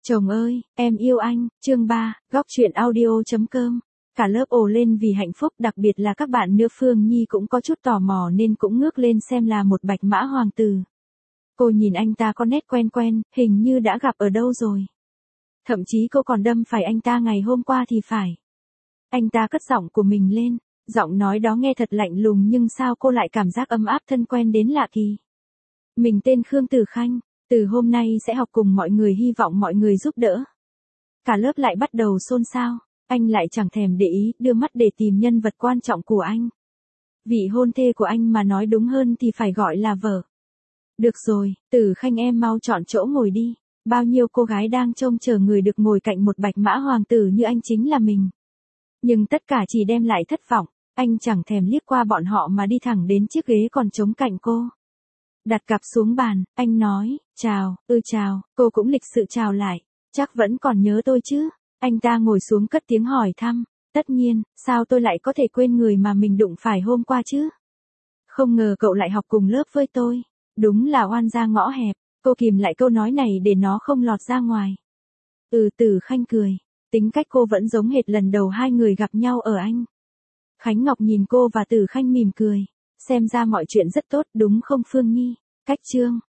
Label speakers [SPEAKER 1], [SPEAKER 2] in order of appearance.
[SPEAKER 1] Chồng ơi, em yêu anh, chương 3, góc truyện audio.com. Cả lớp ồ lên vì hạnh phúc, đặc biệt là các bạn nữ. Phương Nhi cũng có chút tò mò nên cũng ngước lên xem là một bạch mã hoàng tử. Cô nhìn anh ta có nét quen quen, hình như đã gặp ở đâu rồi. Thậm chí cô còn đâm phải anh ta ngày hôm qua thì phải. Anh ta cất giọng của mình lên, giọng nói đó nghe thật lạnh lùng nhưng sao cô lại cảm giác ấm áp thân quen đến lạ kỳ. Mình tên Khương Tử Khanh, từ hôm nay sẽ học cùng mọi người, hy vọng mọi người giúp đỡ. Cả lớp lại bắt đầu xôn xao, anh lại chẳng thèm để ý, đưa mắt để tìm nhân vật quan trọng của anh. Vị hôn thê của anh mà nói đúng hơn thì phải gọi là vợ. Được rồi, Tử Khanh em mau chọn chỗ ngồi đi, bao nhiêu cô gái đang trông chờ người được ngồi cạnh một bạch mã hoàng tử như anh chính là mình. Nhưng tất cả chỉ đem lại thất vọng, anh chẳng thèm liếc qua bọn họ mà đi thẳng đến chiếc ghế còn trống cạnh cô. Đặt cặp xuống bàn, anh nói, chào, chào, cô cũng lịch sự chào lại, chắc vẫn còn nhớ tôi chứ. Anh ta ngồi xuống cất tiếng hỏi thăm, tất nhiên, sao tôi lại có thể quên người mà mình đụng phải hôm qua chứ. Không ngờ cậu lại học cùng lớp với tôi, đúng là oan gia ngõ hẹp. Cô kìm lại câu nói này để nó không lọt ra ngoài. Tử Khanh cười, tính cách cô vẫn giống hệt lần đầu hai người gặp nhau ở Anh. Khánh Ngọc nhìn cô và Tử Khanh mỉm cười, xem ra mọi chuyện rất tốt đúng không Phương Nhi. Cách chương